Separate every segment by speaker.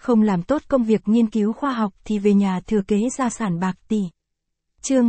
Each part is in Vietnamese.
Speaker 1: không làm tốt công việc nghiên cứu khoa học thì về nhà thừa kế gia sản bạc tỷ. Chương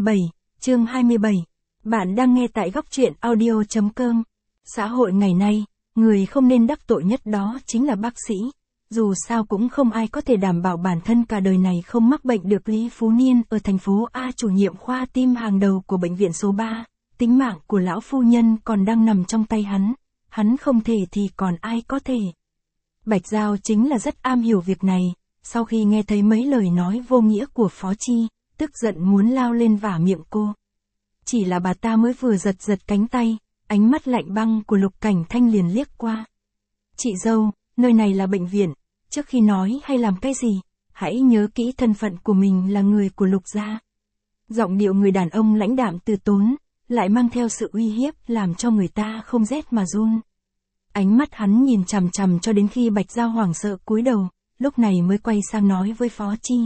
Speaker 1: 27. Bạn đang nghe tại góc truyện audio.com. Xã hội ngày nay, người không nên đắc tội nhất đó chính là bác sĩ. Dù sao cũng không ai có thể đảm bảo bản thân cả đời này không mắc bệnh được. Lý Phú Niên ở thành phố A, chủ nhiệm khoa tim hàng đầu của bệnh viện số 3, tính mạng của lão phu nhân còn đang nằm trong tay hắn không thể thì còn ai có thể. Bạch Giao chính là rất am hiểu việc này, sau khi nghe thấy mấy lời nói vô nghĩa của Phó Chi, tức giận muốn lao lên vả miệng cô. Chỉ là bà ta mới vừa giật cánh tay, ánh mắt lạnh băng của Lục Cảnh Thanh liền liếc qua. Chị dâu, nơi này là bệnh viện, trước khi nói hay làm cái gì, hãy nhớ kỹ thân phận của mình là người của Lục gia. Giọng điệu người đàn ông lãnh đạm từ tốn, lại mang theo sự uy hiếp làm cho người ta không rét mà run. Ánh mắt hắn nhìn chằm chằm cho đến khi Bạch Giao hoảng sợ cúi đầu, lúc này mới quay sang nói với Phó Chi.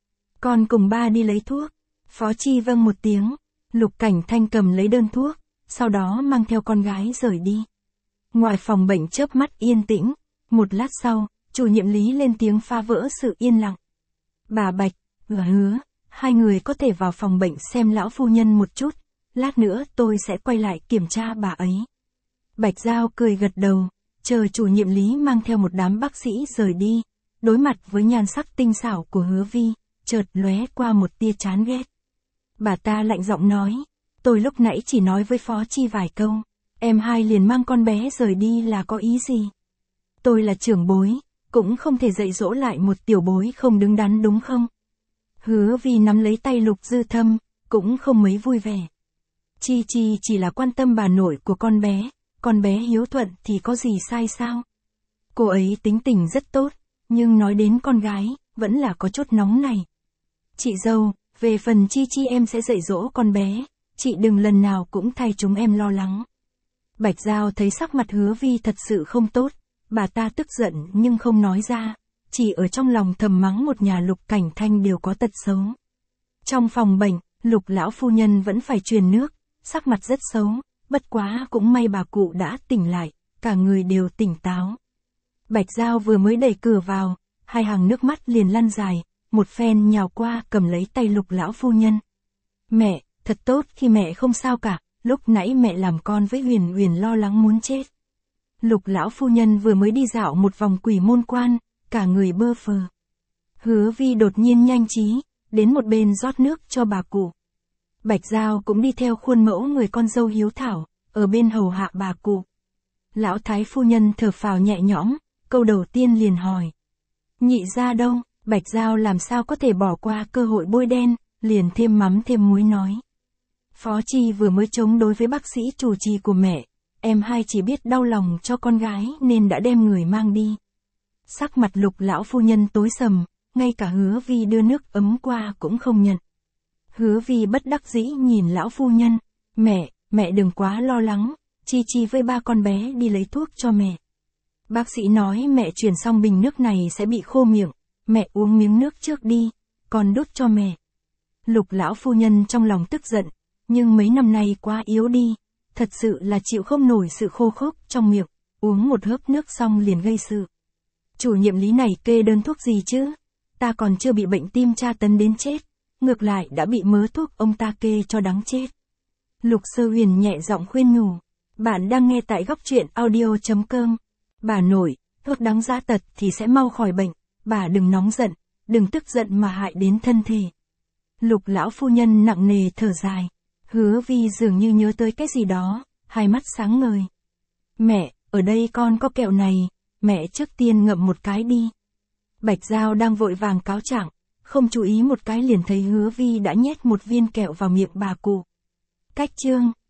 Speaker 1: Con cùng ba đi lấy thuốc. Phó Chi vâng một tiếng, Lục Cảnh Thanh cầm lấy đơn thuốc, sau đó mang theo con gái rời đi. Ngoài phòng bệnh chớp mắt yên tĩnh, một lát sau, chủ nhiệm Lý lên tiếng phá vỡ sự yên lặng. Bà Bạch, hứa, hai người có thể vào phòng bệnh xem lão phu nhân một chút, lát nữa tôi sẽ quay lại kiểm tra bà ấy. Bạch Giao cười gật đầu, chờ chủ nhiệm Lý mang theo một đám bác sĩ rời đi, đối mặt với nhan sắc tinh xảo của Hứa Vi, chợt lóe qua một tia chán ghét. Bà ta lạnh giọng nói, tôi lúc nãy chỉ nói với Phó Chi vài câu, em hai liền mang con bé rời đi là có ý gì? Tôi là trưởng bối, cũng không thể dạy dỗ lại một tiểu bối không đứng đắn đúng không? Hứa Vi nắm lấy tay Lục Dư Thâm, cũng không mấy vui vẻ. Chi chỉ là quan tâm bà nội của con bé hiếu thuận thì có gì sai sao? Cô ấy tính tình rất tốt, nhưng nói đến con gái, vẫn là có chút nóng này. Chị dâu, về phần Chi em sẽ dạy dỗ con bé, chị đừng lần nào cũng thay chúng em lo lắng. Bạch Giao thấy sắc mặt Hứa Vi thật sự không tốt, bà ta tức giận nhưng không nói ra, chỉ ở trong lòng thầm mắng một nhà Lục Cảnh Thanh đều có tật xấu. Trong phòng bệnh, Lục lão phu nhân vẫn phải truyền nước, sắc mặt rất xấu, bất quá cũng may bà cụ đã tỉnh lại, cả người đều tỉnh táo. Bạch Giao vừa mới đẩy cửa vào, hai hàng nước mắt liền lăn dài, một phen nhào qua cầm lấy tay Lục lão phu nhân. Mẹ, thật tốt khi mẹ không sao cả, lúc nãy mẹ làm con với Huyền lo lắng muốn chết. Lục lão phu nhân vừa mới đi dạo một vòng Quỷ Môn Quan, cả người bơ phờ. Hứa Vi đột nhiên nhanh trí, đến một bên rót nước cho bà cụ. Bạch Giao cũng đi theo khuôn mẫu người con dâu hiếu thảo, ở bên hầu hạ bà cụ. Lão thái phu nhân thở phào nhẹ nhõm, câu đầu tiên liền hỏi. Nhị gia đâu? Bạch Giao làm sao có thể bỏ qua cơ hội bôi đen, liền thêm mắm thêm muối nói. Phó Chi vừa mới chống đối với bác sĩ chủ trì của mẹ, em hai chỉ biết đau lòng cho con gái nên đã đem người mang đi. Sắc mặt Lục lão phu nhân tối sầm, ngay cả Hứa Vi đưa nước ấm qua cũng không nhận. Hứa Vi bất đắc dĩ nhìn lão phu nhân, mẹ đừng quá lo lắng, Chi với ba con bé đi lấy thuốc cho mẹ. Bác sĩ nói mẹ chuyển xong bình nước này sẽ bị khô miệng, mẹ uống miếng nước trước đi, còn đút cho mẹ. Lục lão phu nhân trong lòng tức giận, nhưng mấy năm nay quá yếu đi, thật sự là chịu không nổi sự khô khốc trong miệng, uống một hớp nước xong liền gây sự. Chủ nhiệm Lý này kê đơn thuốc gì chứ? Ta còn chưa bị bệnh tim tra tấn đến chết, ngược lại đã bị mớ thuốc ông ta kê cho đáng chết. Lục Sơ Huyền nhẹ giọng khuyên nhủ. Bạn đang nghe tại góc truyện audio.com. Bà nội, thuốc đáng giá tật thì sẽ mau khỏi bệnh, bà đừng nóng giận, đừng tức giận mà hại đến thân thể. Lục lão phu nhân nặng nề thở dài. Hứa Vi dường như nhớ tới cái gì đó, hai mắt sáng ngời. Mẹ, ở đây con có kẹo này, mẹ trước tiên ngậm một cái đi. Bạch Giao đang vội vàng cáo trạng, không chú ý một cái liền thấy Hứa Vi đã nhét một viên kẹo vào miệng bà cụ. Cách chương